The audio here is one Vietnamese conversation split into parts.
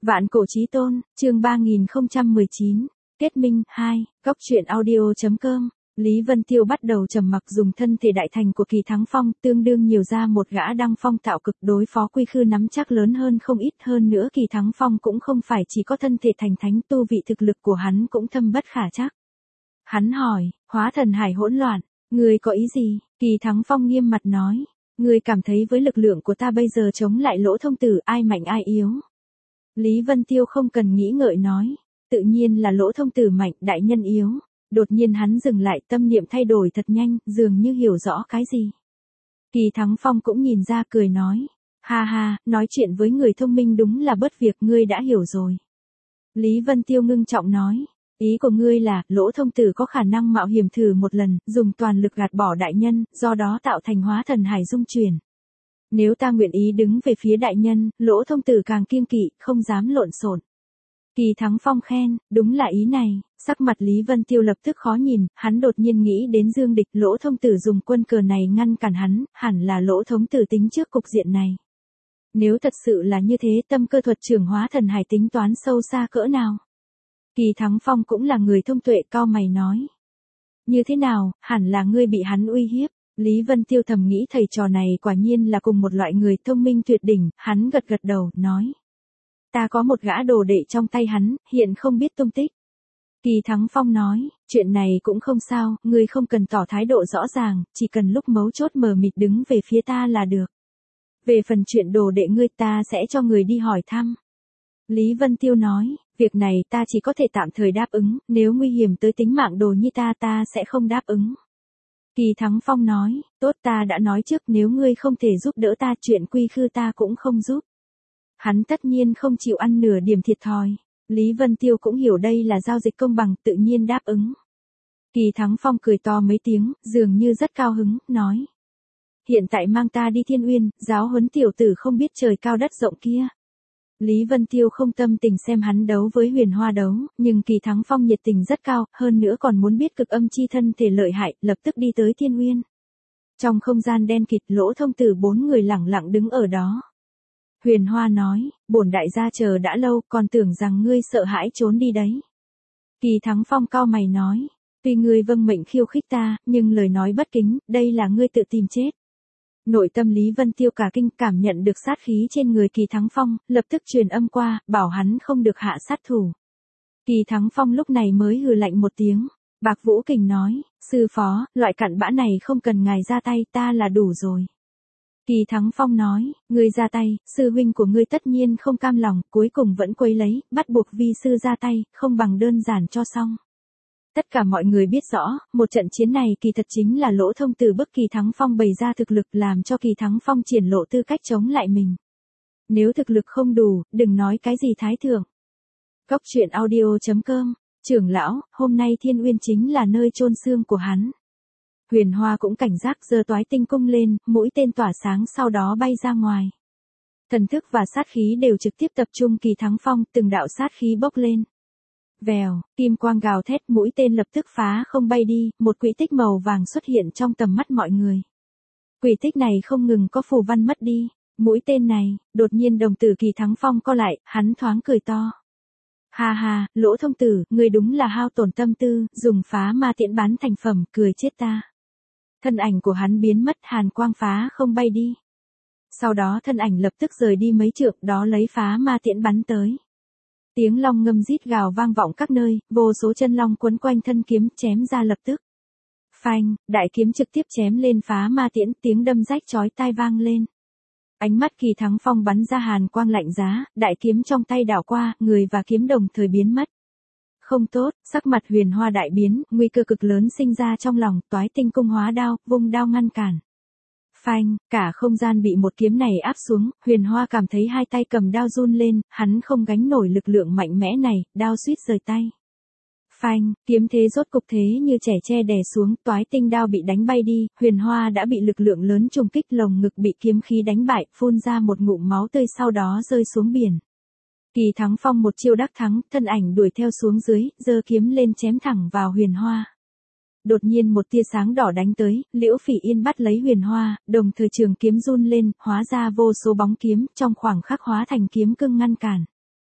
Vạn cổ chí tôn, chương 3019, kết minh 2, góc truyện audio.com. Lý Vân Tiêu bắt đầu trầm mặc dùng thân thể đại thành của Kỳ Thắng Phong, tương đương nhiều ra một gã đăng phong tạo cực đối phó Quy Khư nắm chắc lớn hơn không ít, hơn nữa Kỳ Thắng Phong cũng không phải chỉ có thân thể thành thánh, tu vị thực lực của hắn cũng thâm bất khả trắc. Hắn hỏi, hóa thần hải hỗn loạn, ngươi có ý gì? Kỳ Thắng Phong nghiêm mặt nói, ngươi cảm thấy với lực lượng của ta bây giờ chống lại Lỗ Thông Tử ai mạnh ai yếu? Lý Vân Tiêu không cần nghĩ ngợi nói, tự nhiên là Lỗ Thông Tử mạnh, đại nhân yếu. Đột nhiên hắn dừng lại, tâm niệm thay đổi thật nhanh, dường như hiểu rõ cái gì. Kỳ Thắng Phong cũng nhìn ra cười nói, ha ha, nói chuyện với người thông minh đúng là bất việc, ngươi đã hiểu rồi. Lý Vân Tiêu ngưng trọng nói, ý của ngươi là, Lỗ Thông Tử có khả năng mạo hiểm thử một lần, dùng toàn lực gạt bỏ đại nhân, do đó tạo thành hóa thần hải dung chuyển. Nếu ta nguyện ý đứng về phía đại nhân, Lỗ Thông Tử càng kiêng kỵ, không dám lộn xộn. Kỳ Thắng Phong khen, đúng là ý này. Sắc mặt Lý Vân Tiêu lập tức khó nhìn, hắn đột nhiên nghĩ đến Dương Địch. Lỗ Thông Tử dùng quân cờ này ngăn cản hắn, hẳn là Lỗ Thống Tử tính trước cục diện này. Nếu thật sự là như thế, tâm cơ thuật trưởng hóa thần hải tính toán sâu xa cỡ nào? Kỳ Thắng Phong cũng là người thông tuệ, cao mày nói. Như thế nào, hẳn là ngươi bị hắn uy hiếp. Lý Vân Tiêu thầm nghĩ thầy trò này quả nhiên là cùng một loại người thông minh tuyệt đỉnh, hắn gật gật đầu, nói. Ta có một gã đồ đệ trong tay hắn, hiện không biết tung tích. Kỳ Thắng Phong nói, chuyện này cũng không sao, ngươi không cần tỏ thái độ rõ ràng, chỉ cần lúc mấu chốt mờ mịt đứng về phía ta là được. Về phần chuyện đồ đệ ngươi ta sẽ cho người đi hỏi thăm. Lý Vân Tiêu nói, việc này ta chỉ có thể tạm thời đáp ứng, nếu nguy hiểm tới tính mạng đồ nhi ta sẽ không đáp ứng. Kỳ Thắng Phong nói, tốt, ta đã nói trước, nếu ngươi không thể giúp đỡ ta, chuyện Quy Khư ta cũng không giúp. Hắn tất nhiên không chịu ăn nửa điểm thiệt thòi. Lý Vân Tiêu cũng hiểu đây là giao dịch công bằng, tự nhiên đáp ứng. Kỳ Thắng Phong cười to mấy tiếng, dường như rất cao hứng, nói. Hiện tại mang ta đi Thiên Uyên, giáo huấn tiểu tử không biết trời cao đất rộng kia. Lý Vân Tiêu không tâm tình xem hắn đấu với Huyền Hoa đấu, nhưng Kỳ Thắng Phong nhiệt tình rất cao, hơn nữa còn muốn biết cực âm chi thân thể lợi hại, lập tức đi tới Thiên Uyên. Trong không gian đen kịt, Lỗ Thông Tử 4 người lẳng lặng đứng ở đó. Huyền Hoa nói, bổn đại gia chờ đã lâu, còn tưởng rằng ngươi sợ hãi trốn đi đấy. Kỳ Thắng Phong cao mày nói, tuy ngươi vâng mệnh khiêu khích ta, nhưng lời nói bất kính, đây là ngươi tự tìm chết. Nội tâm Lý Vân Tiêu cả kinh, cảm nhận được sát khí trên người Kỳ Thắng Phong, lập tức truyền âm qua, bảo hắn không được hạ sát thủ. Kỳ Thắng Phong lúc này mới hừ lạnh một tiếng. Bạc Vũ Kình nói, sư phó, loại cặn bã này không cần ngài ra tay, ta là đủ rồi. Kỳ Thắng Phong nói, ngươi ra tay, sư huynh của ngươi tất nhiên không cam lòng, cuối cùng vẫn quấy lấy, bắt buộc vi sư ra tay, không bằng đơn giản cho xong. Tất cả mọi người biết rõ, một trận chiến này kỳ thật chính là Lỗ Thông Tử bức Kỳ Thắng Phong bày ra thực lực, làm cho Kỳ Thắng Phong triển lộ tư cách chống lại mình. Nếu thực lực không đủ, đừng nói cái gì thái thượng. Góc truyện audio.com, trưởng lão, hôm nay Thiên Uyên chính là nơi chôn xương của hắn. Huyền Hoa cũng cảnh giác, giơ toái tinh cung lên, mũi tên tỏa sáng sau đó bay ra ngoài. Thần thức và sát khí đều trực tiếp tập trung Kỳ Thắng Phong, từng đạo sát khí bốc lên. Vèo, kim quang gào thét, mũi tên lập tức phá không bay đi, một quỹ tích màu vàng xuất hiện trong tầm mắt mọi người. Quỹ tích này không ngừng có phù văn mất đi, mũi tên này, đột nhiên đồng tử Kỳ Thắng Phong co lại, hắn thoáng cười to. Ha ha, Lỗ Thông Tử, ngươi đúng là hao tổn tâm tư, dùng phá ma tiễn bán thành phẩm, cười chết ta. Thân ảnh của hắn biến mất, hàn quang phá không bay đi. Sau đó thân ảnh lập tức rời đi mấy trượng, đó lấy phá ma tiễn bắn tới. Tiếng long ngâm rít gào vang vọng các nơi, vô số chân long quấn quanh thân kiếm, chém ra lập tức. Phanh, đại kiếm trực tiếp chém lên phá ma tiễn, tiếng đâm rách chói tai vang lên. Ánh mắt Kỳ Thắng Phong bắn ra hàn quang lạnh giá, đại kiếm trong tay đảo qua, người và kiếm đồng thời biến mất. Không tốt, sắc mặt Huyền Hoa đại biến, nguy cơ cực lớn sinh ra trong lòng, toái tinh cung hóa đao, vung đao ngăn cản. Phanh, cả không gian bị một kiếm này áp xuống, Huyền Hoa cảm thấy hai tay cầm đao run lên, hắn không gánh nổi lực lượng mạnh mẽ này, đao suýt rời tay. Phanh, kiếm thế rốt cục thế như trẻ tre đè xuống, toái tinh đao bị đánh bay đi, Huyền Hoa đã bị lực lượng lớn trùng kích, lồng ngực bị kiếm khí đánh bại, phun ra một ngụm máu tươi sau đó rơi xuống biển. Kỳ Thắng Phong một chiêu đắc thắng, thân ảnh đuổi theo xuống dưới, giơ kiếm lên chém thẳng vào Huyền Hoa. Đột nhiên một tia sáng đỏ đánh tới, Liễu Phỉ Yên bắt lấy Huyền Hoa, đồng thời trường kiếm run lên, hóa ra vô số bóng kiếm, trong khoảng khắc hóa thành kiếm cương ngăn cản.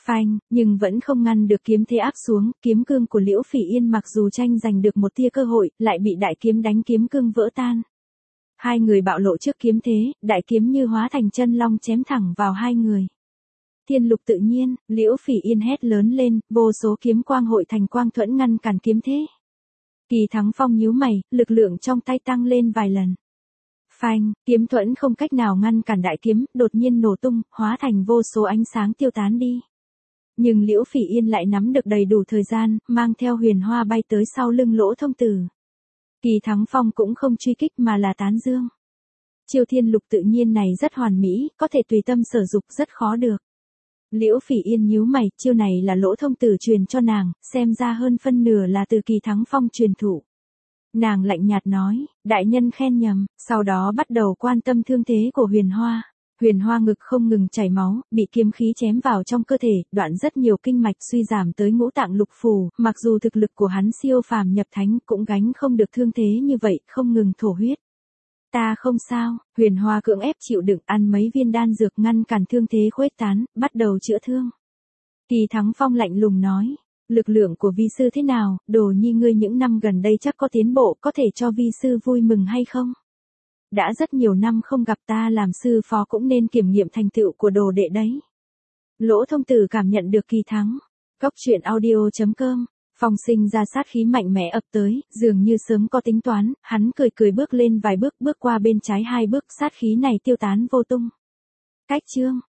Phanh, nhưng vẫn không ngăn được kiếm thế áp xuống, kiếm cương của Liễu Phỉ Yên mặc dù tranh giành được một tia cơ hội, lại bị đại kiếm đánh kiếm cương vỡ tan. Hai người bạo lộ trước kiếm thế, đại kiếm như hóa thành chân long chém thẳng vào hai người. Thiên lục tự nhiên, Liễu Phỉ Yên hét lớn lên, vô số kiếm quang hội thành quang thuẫn ngăn cản kiếm thế. Kỳ Thắng Phong nhíu mày, lực lượng trong tay tăng lên vài lần. Phanh, kiếm thuẫn không cách nào ngăn cản đại kiếm, đột nhiên nổ tung, hóa thành vô số ánh sáng tiêu tán đi. Nhưng Liễu Phỉ Yên lại nắm được đầy đủ thời gian, mang theo huyền hoa bay tới sau lưng Lỗ Thông Tử. Kỳ Thắng Phong cũng không truy kích mà là tán dương. Chiêu thiên lục tự nhiên này rất hoàn mỹ, có thể tùy tâm sở dục rất khó được. Liễu Phỉ Yên nhíu mày, chiêu này là Lỗ Thông Tử truyền cho nàng, xem ra hơn phân nửa là từ Kỳ Thắng Phong truyền thụ. Nàng lạnh nhạt nói, đại nhân khen nhầm, sau đó bắt đầu quan tâm thương thế của huyền hoa. Huyền hoa ngực không ngừng chảy máu, bị kiếm khí chém vào trong cơ thể, đoạn rất nhiều kinh mạch suy giảm tới ngũ tạng lục phủ, mặc dù thực lực của hắn siêu phàm nhập thánh cũng gánh không được thương thế như vậy, không ngừng thổ huyết. Ta không sao, huyền hoa cưỡng ép chịu đựng ăn mấy viên đan dược ngăn cản thương thế khuếch tán, bắt đầu chữa thương. Kỳ Thắng Phong lạnh lùng nói, lực lượng của vi sư thế nào, Đồ Nhi ngươi những năm gần đây chắc có tiến bộ, có thể cho vi sư vui mừng hay không? Đã rất nhiều năm không gặp ta làm sư phó cũng nên kiểm nghiệm thành tựu của đồ đệ đấy. Lỗ Thông Tử cảm nhận được kỳ thắng. Góc truyện audio.com, Phong Sinh ra sát khí mạnh mẽ ập tới, dường như sớm có tính toán, hắn cười cười bước lên vài bước, bước qua bên trái hai bước, sát khí này tiêu tán vô tung. Cách chương